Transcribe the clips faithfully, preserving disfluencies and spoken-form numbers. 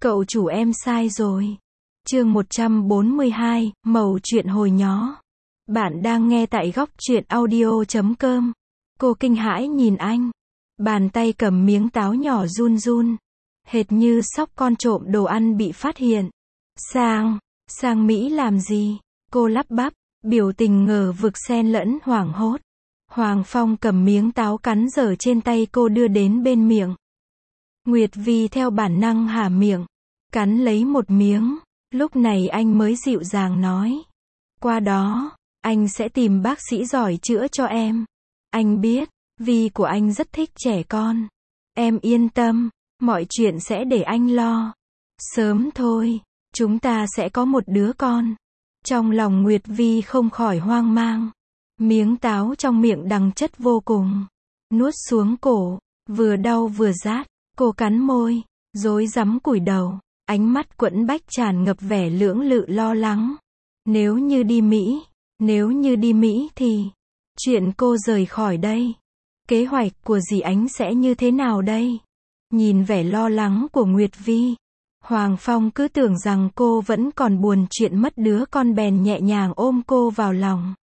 Cậu chủ em sai rồi. Chương một trăm bốn mươi hai, mẩu chuyện hồi nhó. Bạn đang nghe tại góc truyện audio chấm com. Cô kinh hãi nhìn anh. Bàn tay cầm miếng táo nhỏ run run. Hệt như sóc con trộm đồ ăn bị phát hiện. Sang, sang Mỹ làm gì? Cô lắp bắp, biểu tình ngờ vực xen lẫn hoảng hốt. Hoàng Phong cầm miếng táo cắn dở trên tay cô đưa đến bên miệng. Nguyệt Vi theo bản năng há miệng, cắn lấy một miếng. Lúc này anh mới dịu dàng nói. Qua đó, anh sẽ tìm bác sĩ giỏi chữa cho em. Anh biết, Vi của anh rất thích trẻ con. Em yên tâm, mọi chuyện sẽ để anh lo. Sớm thôi, chúng ta sẽ có một đứa con. Trong lòng Nguyệt Vi không khỏi hoang mang. Miếng táo trong miệng đắng chất vô cùng. Nuốt xuống cổ, vừa đau vừa rát. Cô cắn môi, rối rắm cúi đầu. Ánh mắt quẫn bách tràn ngập vẻ lưỡng lự lo lắng. Nếu như đi Mỹ, nếu như đi Mỹ thì, chuyện cô rời khỏi đây. Kế hoạch của dì Ánh sẽ như thế nào đây? Nhìn vẻ lo lắng của Nguyệt Vi, Hoàng Phong cứ tưởng rằng cô vẫn còn buồn chuyện mất đứa con bèn nhẹ nhàng ôm cô vào lòng.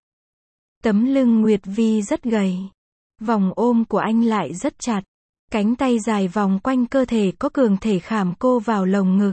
Tấm lưng Nguyệt Vi rất gầy. Vòng ôm của anh lại rất chặt. Cánh tay dài vòng quanh cơ thể có cường thể khảm cô vào lồng ngực.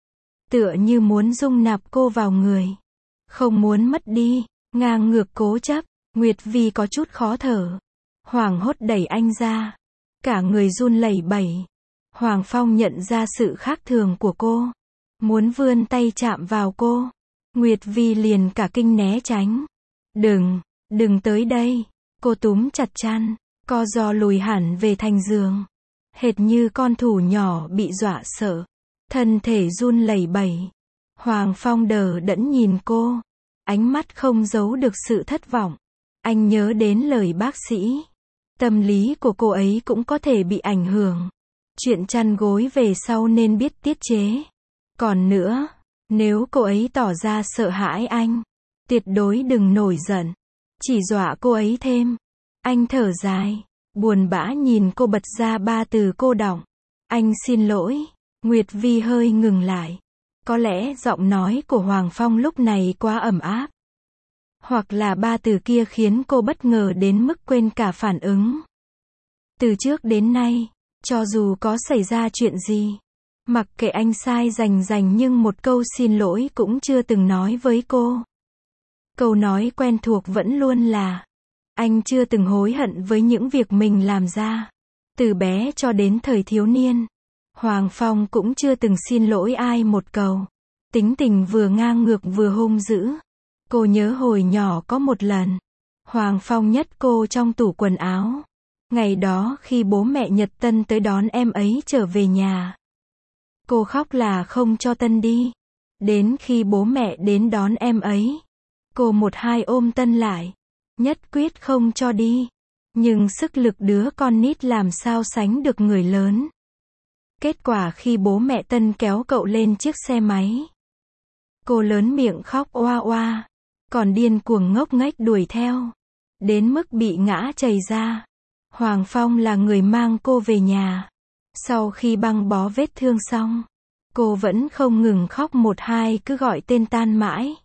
Tựa như muốn dung nạp cô vào người. Không muốn mất đi, ngang ngược cố chấp. Nguyệt Vi có chút khó thở. Hoảng hốt đẩy anh ra. Cả người run lẩy bẩy. Hoàng Phong nhận ra sự khác thường của cô. Muốn vươn tay chạm vào cô. Nguyệt Vi liền cả kinh né tránh. Đừng, đừng tới đây. Cô túm chặt chăn, co giò lùi hẳn về thành giường. Hệt như con thú nhỏ bị dọa sợ. Thân thể run lẩy bẩy. Hoàng Phong đờ đẫn nhìn cô. Ánh mắt không giấu được sự thất vọng. Anh nhớ đến lời bác sĩ. Tâm lý của cô ấy cũng có thể bị ảnh hưởng. Chuyện chăn gối về sau nên biết tiết chế. Còn nữa, nếu cô ấy tỏ ra sợ hãi anh, tuyệt đối đừng nổi giận. Chỉ dọa cô ấy thêm. Anh thở dài, buồn bã nhìn cô bật ra ba từ cô đọng. Anh xin lỗi. Nguyệt Vi hơi ngừng lại. Có lẽ giọng nói của Hoàng Phong lúc này quá ẩm áp. Hoặc là ba từ kia khiến cô bất ngờ đến mức quên cả phản ứng. Từ trước đến nay, cho dù có xảy ra chuyện gì, mặc kệ anh sai rành rành nhưng một câu xin lỗi cũng chưa từng nói với cô. Câu nói quen thuộc vẫn luôn là, anh chưa từng hối hận với những việc mình làm ra. Từ bé cho đến thời thiếu niên, Hoàng Phong cũng chưa từng xin lỗi ai một câu. Tính tình vừa ngang ngược vừa hung dữ. Cô nhớ hồi nhỏ có một lần, Hoàng Phong nhét cô trong tủ quần áo. Ngày đó khi bố mẹ Nhật Tân tới đón em ấy trở về nhà. Cô khóc là không cho Tân đi. Đến khi bố mẹ đến đón em ấy, cô một hai ôm Tân lại. Nhất quyết không cho đi. Nhưng sức lực đứa con nít làm sao sánh được người lớn. Kết quả khi bố mẹ Tân kéo cậu lên chiếc xe máy, cô lớn miệng khóc oa oa, còn điên cuồng ngốc nghếch đuổi theo. Đến mức bị ngã chày ra. Hoàng Phong là người mang cô về nhà. Sau khi băng bó vết thương xong, cô vẫn không ngừng khóc một hai cứ gọi tên Tan mãi.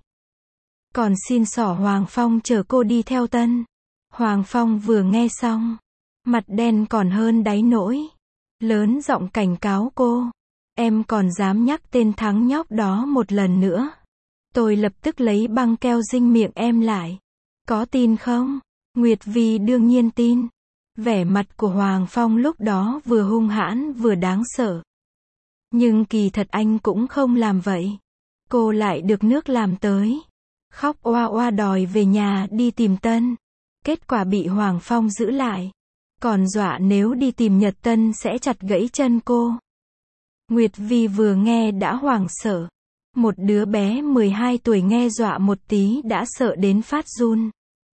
Còn xin xỏ Hoàng Phong chở cô đi theo Tân. Hoàng Phong vừa nghe xong, mặt đen còn hơn đáy nỗi. Lớn giọng cảnh cáo cô. Em còn dám nhắc tên thằng nhóc đó một lần nữa, tôi lập tức lấy băng keo dinh miệng em lại. Có tin không? Nguyệt Vi đương nhiên tin. Vẻ mặt của Hoàng Phong lúc đó vừa hung hãn vừa đáng sợ. Nhưng kỳ thật anh cũng không làm vậy. Cô lại được nước làm tới. Khóc oa oa đòi về nhà đi tìm Tân. Kết quả bị Hoàng Phong giữ lại. Còn dọa nếu đi tìm Nhật Tân sẽ chặt gãy chân cô. Nguyệt Vi vừa nghe đã hoảng sợ. Một đứa bé mười hai tuổi nghe dọa một tí đã sợ đến phát run.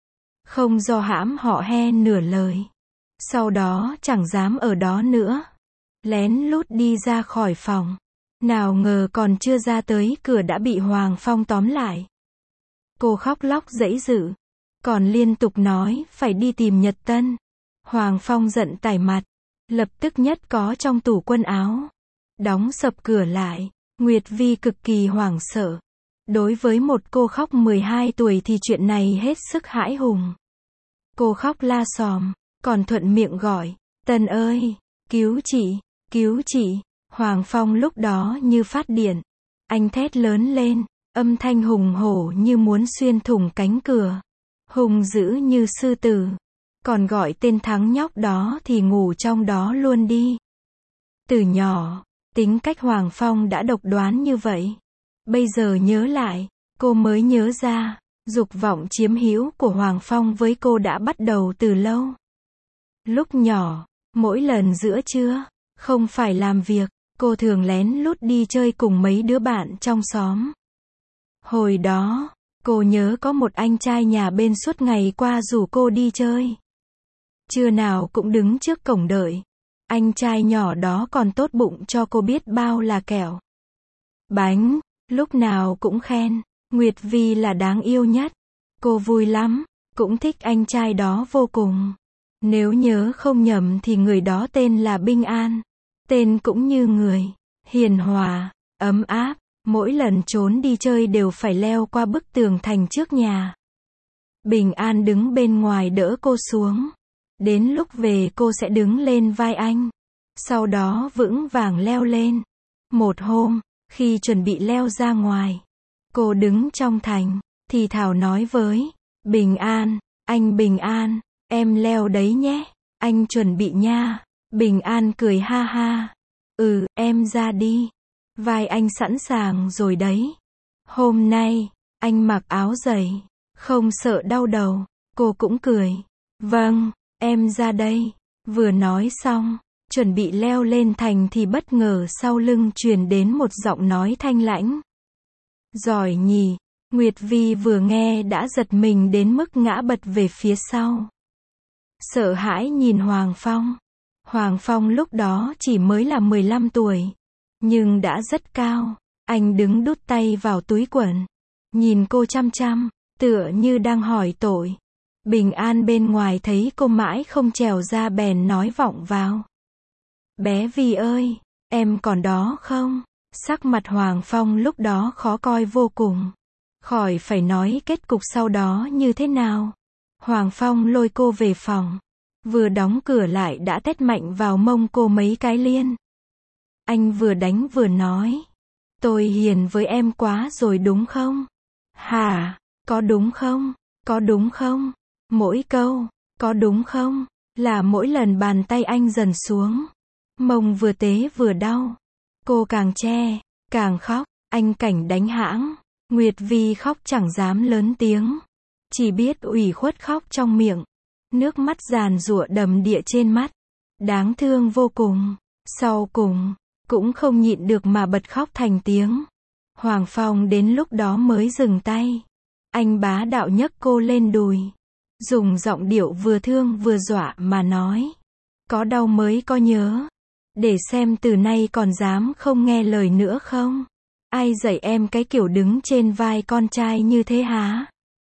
Không do hãm họ he nửa lời. Sau đó chẳng dám ở đó nữa. Lén lút đi ra khỏi phòng. Nào ngờ còn chưa ra tới cửa đã bị Hoàng Phong tóm lại. Cô khóc lóc giãy giụa. Còn liên tục nói phải đi tìm Nhật Tân. Hoàng Phong giận tái mặt. Lập tức nhét có trong tủ quần áo. Đóng sập cửa lại, Nguyệt Vi cực kỳ hoảng sợ. Đối với một cô khóc mười hai tuổi thì chuyện này hết sức hãi hùng. Cô khóc la xòm, còn thuận miệng gọi, Tân ơi, cứu chị, cứu chị. Hoàng Phong lúc đó như phát điện. Anh thét lớn lên, âm thanh hùng hổ như muốn xuyên thủng cánh cửa. Hùng dữ như sư tử. Còn gọi tên thắng nhóc đó thì ngủ trong đó luôn đi. Từ nhỏ, tính cách Hoàng Phong đã độc đoán như vậy. Bây giờ nhớ lại, cô mới nhớ ra, dục vọng chiếm hữu của Hoàng Phong với cô đã bắt đầu từ lâu. Lúc nhỏ, mỗi lần giữa trưa, không phải làm việc, cô thường lén lút đi chơi cùng mấy đứa bạn trong xóm. Hồi đó, cô nhớ có một anh trai nhà bên suốt ngày qua rủ cô đi chơi. Trưa nào cũng đứng trước cổng đợi. Anh trai nhỏ đó còn tốt bụng cho cô biết bao là kẹo, bánh, lúc nào cũng khen Nguyệt Vi là đáng yêu nhất. Cô vui lắm, cũng thích anh trai đó vô cùng. Nếu nhớ không nhầm thì người đó tên là Bình An. Tên cũng như người, hiền hòa, ấm áp. Mỗi lần trốn đi chơi đều phải leo qua bức tường thành trước nhà. Bình An đứng bên ngoài đỡ cô xuống. Đến lúc về cô sẽ đứng lên vai anh. Sau đó vững vàng leo lên. Một hôm, khi chuẩn bị leo ra ngoài, cô đứng trong thành, thì thảo nói với Bình An, anh Bình An, em leo đấy nhé, anh chuẩn bị nha. Bình An cười ha ha. Ừ, em ra đi. Vai anh sẵn sàng rồi đấy. Hôm nay, anh mặc áo dày, không sợ đau đầu. Cô cũng cười. Vâng, em ra đây. Vừa nói xong, chuẩn bị leo lên thành thì bất ngờ sau lưng truyền đến một giọng nói thanh lãnh. Giỏi nhỉ. Nguyệt Vi vừa nghe đã giật mình đến mức ngã bật về phía sau. Sợ hãi nhìn Hoàng Phong. Hoàng Phong lúc đó chỉ mới là mười lăm tuổi. Nhưng đã rất cao. Anh đứng đút tay vào túi quần. Nhìn cô chăm chăm, tựa như đang hỏi tội. Bình An bên ngoài thấy cô mãi không trèo ra bèn nói vọng vào. Bé Vi ơi, em còn đó không? Sắc mặt Hoàng Phong lúc đó khó coi vô cùng. Khỏi phải nói kết cục sau đó như thế nào. Hoàng Phong lôi cô về phòng. Vừa đóng cửa lại đã tét mạnh vào mông cô mấy cái liên. Anh vừa đánh vừa nói. Tôi hiền với em quá rồi đúng không? Hả? Có đúng không? Có đúng không? Mỗi câu, có đúng không? Là mỗi lần bàn tay anh dần xuống. Mông vừa tế vừa đau. Cô càng che, càng khóc. Anh cảnh đánh hãng. Nguyệt Vi khóc chẳng dám lớn tiếng. Chỉ biết ủy khuất khóc trong miệng. Nước mắt giàn giụa đầm đìa trên mắt. Đáng thương vô cùng. Sau cùng, cũng không nhịn được mà bật khóc thành tiếng. Hoàng Phong đến lúc đó mới dừng tay. Anh bá đạo nhấc cô lên đùi. Dùng giọng điệu vừa thương vừa dọa mà nói. Có đau mới có nhớ. Để xem từ nay còn dám không nghe lời nữa không? Ai dạy em cái kiểu đứng trên vai con trai như thế hả?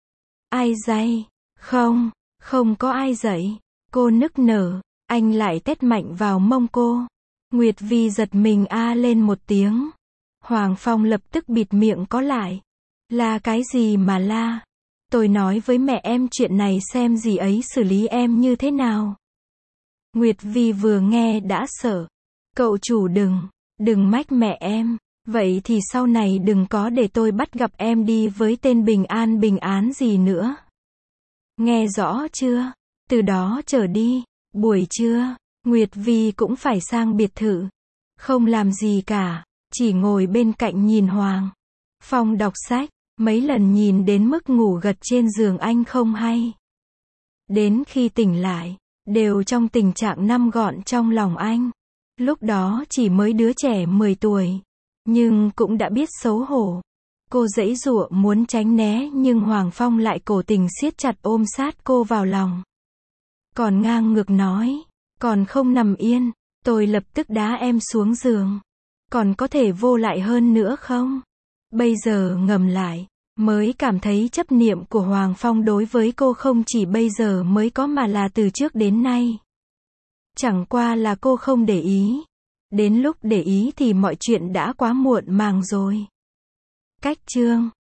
Ai dạy? Không, không có ai dạy. Cô nức nở. Anh lại tét mạnh vào mông cô. Nguyệt Vi giật mình a lên một tiếng. Hoàng Phong lập tức bịt miệng có lại. La cái gì mà la? Tôi nói với mẹ em chuyện này xem dì ấy xử lý em như thế nào. Nguyệt Vi vừa nghe đã sợ. Cậu chủ đừng, đừng mách mẹ em. Vậy thì sau này đừng có để tôi bắt gặp em đi với tên Bình An Bình Án gì nữa. Nghe rõ chưa? Từ đó trở đi, buổi trưa, Nguyệt Vi cũng phải sang biệt thự. Không làm gì cả, chỉ ngồi bên cạnh nhìn Hoàng Phong đọc sách. Mấy lần nhìn đến mức ngủ gật trên giường anh không hay. Đến khi tỉnh lại, đều trong tình trạng nằm gọn trong lòng anh. Lúc đó chỉ mới đứa trẻ mười tuổi. Nhưng cũng đã biết xấu hổ. Cô giãy giụa muốn tránh né nhưng Hoàng Phong lại cố tình siết chặt ôm sát cô vào lòng. Còn ngang ngược nói. Còn không nằm yên, tôi lập tức đá em xuống giường. Còn có thể vô lại hơn nữa không? Bây giờ ngầm lại, mới cảm thấy chấp niệm của Hoàng Phong đối với cô không chỉ bây giờ mới có mà là từ trước đến nay. Chẳng qua là cô không để ý. Đến lúc để ý thì mọi chuyện đã quá muộn màng rồi. Cách chương